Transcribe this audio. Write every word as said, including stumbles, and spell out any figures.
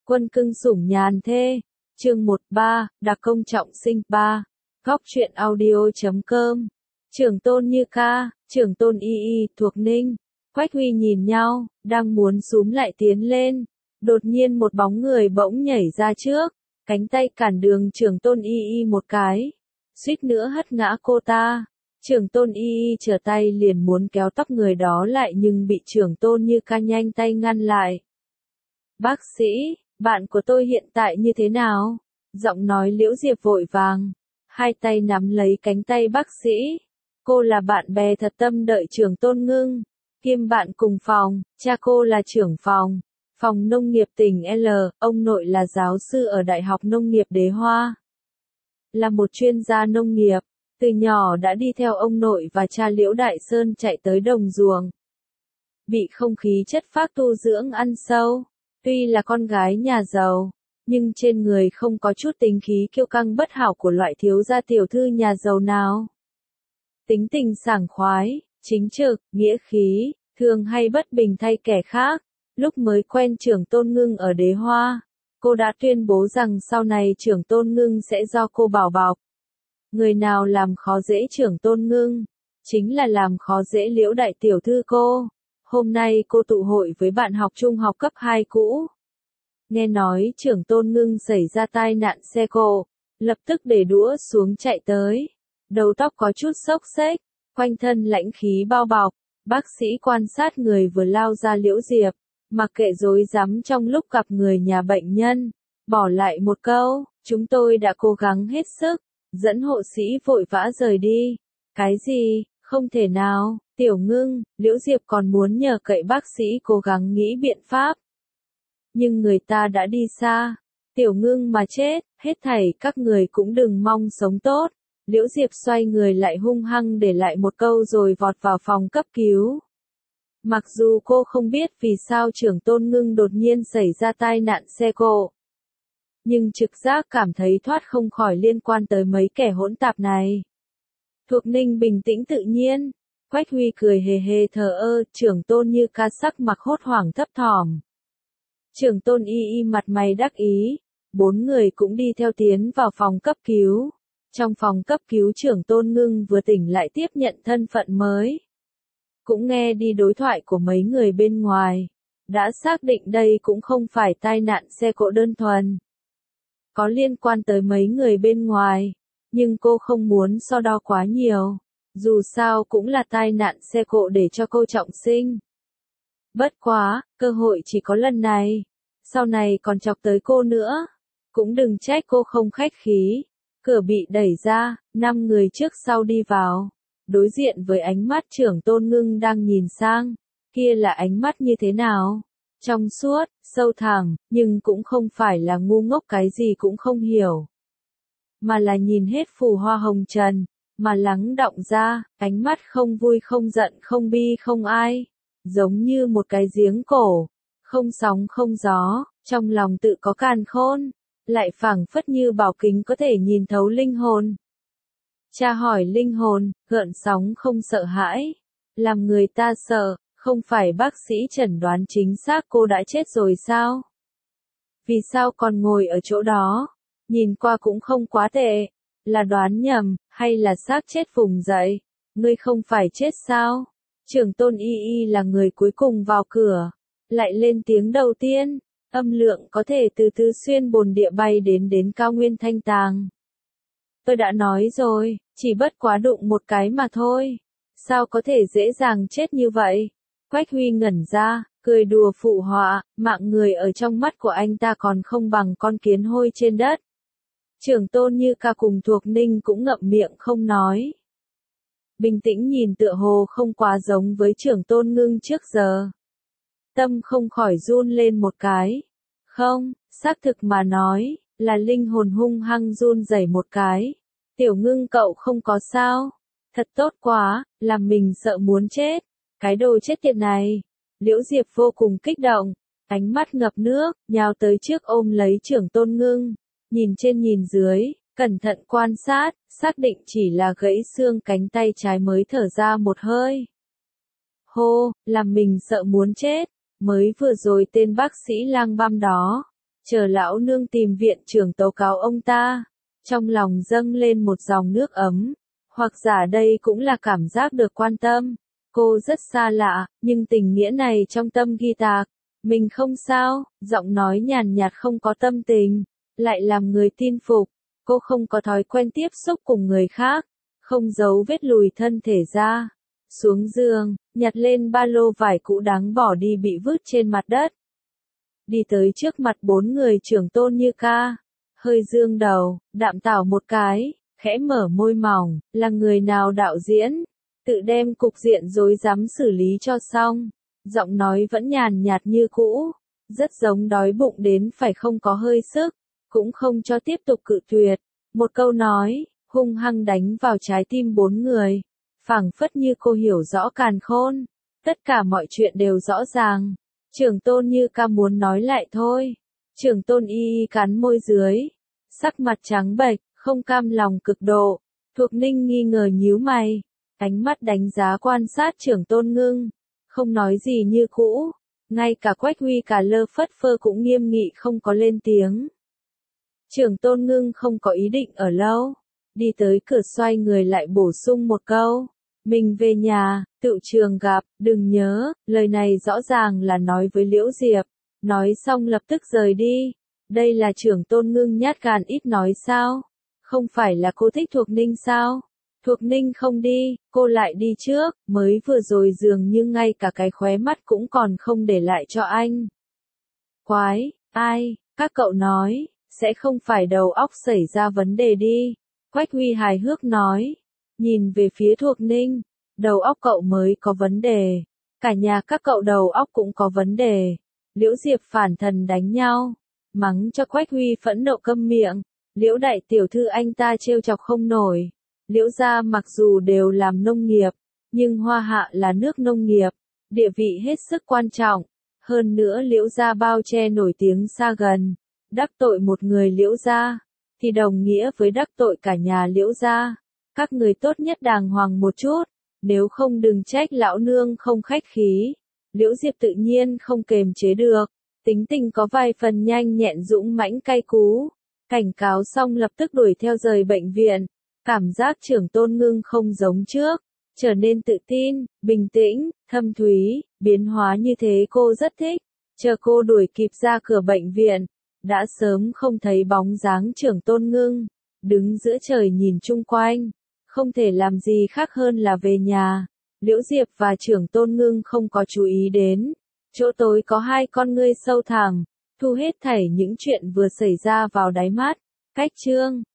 Quân cưng sủng nhàn thê. Chương một ba, đặc công trọng sinh ba. Góc truyện audio chấm com. Trưởng tôn Như Ca, trưởng tôn Y Y, thuộc Ninh. Quách Huy nhìn nhau, đang muốn xúm lại tiến lên. Đột nhiên một bóng người bỗng nhảy ra trước, cánh tay cản đường trưởng tôn Y Y một cái. Suýt nữa hất ngã cô ta. Trưởng tôn Y Y trở tay liền muốn kéo tóc người đó lại nhưng bị trưởng tôn Như Ca nhanh tay ngăn lại. Bác sĩ, bạn của tôi hiện tại như thế nào? Giọng nói Liễu Diệp vội vàng, hai tay nắm lấy cánh tay bác sĩ. Cô là bạn bè thật tâm đợi trưởng tôn Ngưng, kiêm bạn cùng phòng, cha cô là trưởng phòng, phòng nông nghiệp tỉnh L, ông nội là giáo sư ở Đại học Nông nghiệp Đế Hoa. Là một chuyên gia nông nghiệp, từ nhỏ đã đi theo ông nội và cha Liễu Đại Sơn chạy tới đồng ruộng. Bị không khí chất phác tu dưỡng ăn sâu, tuy là con gái nhà giàu, nhưng trên người không có chút tính khí kiêu căng bất hảo của loại thiếu gia tiểu thư nhà giàu nào. Tính tình sảng khoái, chính trực, nghĩa khí, thường hay bất bình thay kẻ khác. Lúc mới quen trưởng tôn Ngưng ở Đế Hoa, cô đã tuyên bố rằng sau này trưởng tôn Ngưng sẽ do cô bảo bọc. Người nào làm khó dễ trưởng tôn Ngưng, chính là làm khó dễ Liễu đại tiểu thư cô. Hôm nay cô tụ hội với bạn học trung học cấp hai cũ. Nghe nói trưởng tôn Ngưng xảy ra tai nạn xe cộ, lập tức để đũa xuống chạy tới. Đầu tóc có chút xốc xếch, quanh thân lãnh khí bao bọc. Bác sĩ quan sát người vừa lao ra Liễu Diệp, mặc kệ rối rắm trong lúc gặp người nhà bệnh nhân, bỏ lại một câu, chúng tôi đã cố gắng hết sức, dẫn hộ sĩ vội vã rời đi. Cái gì, không thể nào, Tiểu Ngưng, Liễu Diệp còn muốn nhờ cậy bác sĩ cố gắng nghĩ biện pháp. Nhưng người ta đã đi xa, Tiểu Ngưng mà chết, hết thảy các người cũng đừng mong sống tốt. Liễu Diệp xoay người lại hung hăng để lại một câu rồi vọt vào phòng cấp cứu. Mặc dù cô không biết vì sao trưởng tôn Ngưng đột nhiên xảy ra tai nạn xe cộ, nhưng trực giác cảm thấy thoát không khỏi liên quan tới mấy kẻ hỗn tạp này. Thuộc Ninh bình tĩnh tự nhiên, Quách Huy cười hề hề thờ ơ, trưởng tôn Như Ca sắc mặt hốt hoảng thấp thỏm. Trưởng tôn Y Y mặt mày đắc ý, bốn người cũng đi theo tiến vào phòng cấp cứu. Trong phòng cấp cứu trưởng tôn Ngưng vừa tỉnh lại tiếp nhận thân phận mới. Cũng nghe đi đối thoại của mấy người bên ngoài, đã xác định đây cũng không phải tai nạn xe cộ đơn thuần. Có liên quan tới mấy người bên ngoài, nhưng cô không muốn so đo quá nhiều, dù sao cũng là tai nạn xe cộ để cho cô trọng sinh. Bất quá, cơ hội chỉ có lần này, sau này còn chọc tới cô nữa, cũng đừng trách cô không khách khí. Cửa bị đẩy ra, năm người trước sau đi vào, đối diện với ánh mắt trưởng tôn Ngưng đang nhìn sang, kia là ánh mắt như thế nào? Trong suốt, sâu thẳm, nhưng cũng không phải là ngu ngốc cái gì cũng không hiểu. Mà là nhìn hết phù hoa hồng trần, mà lắng đọng ra, ánh mắt không vui không giận không bi không ai, giống như một cái giếng cổ, không sóng không gió, trong lòng tự có càn khôn. Lại phảng phất như bảo kính có thể nhìn thấu linh hồn. Cha hỏi linh hồn, gợn sóng không sợ hãi. Làm người ta sợ, không phải bác sĩ chẩn đoán chính xác cô đã chết rồi sao? Vì sao còn ngồi ở chỗ đó? Nhìn qua cũng không quá tệ. Là đoán nhầm, hay là xác chết vùng dậy? Ngươi không phải chết sao? Trưởng tôn Y Y là người cuối cùng vào cửa. Lại lên tiếng đầu tiên. Âm lượng có thể từ Tứ Xuyên bồn địa bay đến đến cao nguyên Thanh Tàng. Tôi đã nói rồi, chỉ bất quá đụng một cái mà thôi. Sao có thể dễ dàng chết như vậy? Quách Huy ngẩn ra, cười đùa phụ họa, mạng người ở trong mắt của anh ta còn không bằng con kiến hôi trên đất. Trưởng tôn Như Ca cùng thuộc Ninh cũng ngậm miệng không nói. Bình tĩnh nhìn tựa hồ không quá giống với trưởng tôn Ngưng trước giờ. Tâm không khỏi run lên một cái. Không, xác thực mà nói, là linh hồn hung hăng run rẩy một cái. Tiểu Ngưng cậu không có sao. Thật tốt quá, làm mình sợ muốn chết. Cái đồ chết tiệt này. Liễu Diệp vô cùng kích động, ánh mắt ngập nước, nhào tới trước ôm lấy trưởng tôn Ngưng. Nhìn trên nhìn dưới, cẩn thận quan sát, xác định chỉ là gãy xương cánh tay trái mới thở ra một hơi. Hô, làm mình sợ muốn chết. Mới vừa rồi tên bác sĩ lang băm đó, chờ lão nương tìm viện trưởng tố cáo ông ta. Trong lòng dâng lên một dòng nước ấm, hoặc giả đây cũng là cảm giác được quan tâm. Cô rất xa lạ, nhưng tình nghĩa này trong tâm ghi tạc. Mình không sao, giọng nói nhàn nhạt không có tâm tình, lại làm người tin phục. Cô không có thói quen tiếp xúc cùng người khác, không giấu vết lùi thân thể ra. Xuống giường, nhặt lên ba lô vải cũ đáng bỏ đi bị vứt trên mặt đất. Đi tới trước mặt bốn người trưởng Tôn Như Ca, hơi dương đầu, đạm tảo một cái, khẽ mở môi mỏng, là người nào đạo diễn, tự đem cục diện rối rắm xử lý cho xong. Giọng nói vẫn nhàn nhạt như cũ, rất giống đói bụng đến phải không có hơi sức, cũng không cho tiếp tục cự tuyệt. Một câu nói, hung hăng đánh vào trái tim bốn người, phảng phất như cô hiểu rõ càn khôn, tất cả mọi chuyện đều rõ ràng. Trưởng Tôn Như Ca muốn nói lại thôi. Trưởng Tôn Y Y cắn môi dưới, sắc mặt trắng bệch, không cam lòng cực độ. Thuộc Ninh nghi ngờ nhíu mày, ánh mắt đánh giá quan sát Trưởng Tôn Ngưng, không nói gì như cũ. Ngay cả Quách Huy cả lơ phất phơ cũng nghiêm nghị không có lên tiếng. Trưởng Tôn Ngưng không có ý định ở lâu, đi tới cửa xoay người lại bổ sung một câu. Mình về nhà, tự trường gặp, đừng nhớ, lời này rõ ràng là nói với Liễu Diệp. Nói xong lập tức rời đi. Đây là Trưởng Tôn Ngưng nhát gan ít nói sao? Không phải là cô thích Thuộc Ninh sao? Thuộc Ninh không đi, cô lại đi trước, mới vừa rồi dường như ngay cả cái khóe mắt cũng còn không để lại cho anh. Quái, ai, các cậu nói, sẽ không phải đầu óc xảy ra vấn đề đi. Quách Huy hài hước nói, nhìn về phía Thuộc Ninh, đầu óc cậu mới có vấn đề, cả nhà các cậu đầu óc cũng có vấn đề. Liễu Diệp phản thần đánh nhau, mắng cho Quách Huy phẫn nộ câm miệng. Liễu đại tiểu thư anh ta trêu chọc không nổi. Liễu gia mặc dù đều làm nông nghiệp, nhưng Hoa Hạ là nước nông nghiệp, địa vị hết sức quan trọng. Hơn nữa Liễu gia bao che nổi tiếng xa gần, đắc tội một người Liễu gia, thì đồng nghĩa với đắc tội cả nhà Liễu gia. Các người tốt nhất đàng hoàng một chút, nếu không đừng trách lão nương không khách khí. Liễu Diệp tự nhiên không kềm chế được, tính tình có vài phần nhanh nhẹn dũng mãnh cay cú. Cảnh cáo xong lập tức đuổi theo rời bệnh viện. Cảm giác Trưởng Tôn Ngưng không giống trước, trở nên tự tin, bình tĩnh, thâm thúy, biến hóa như thế cô rất thích. Chờ cô đuổi kịp ra cửa bệnh viện, đã sớm không thấy bóng dáng Trưởng Tôn Ngưng, đứng giữa trời nhìn chung quanh, không thể làm gì khác hơn là về nhà. Liễu Diệp và Trưởng Tôn Ngưng không có chú ý đến, chỗ tối có hai con ngươi sâu thẳm, thu hết thảy những chuyện vừa xảy ra vào đáy mắt. Cách chương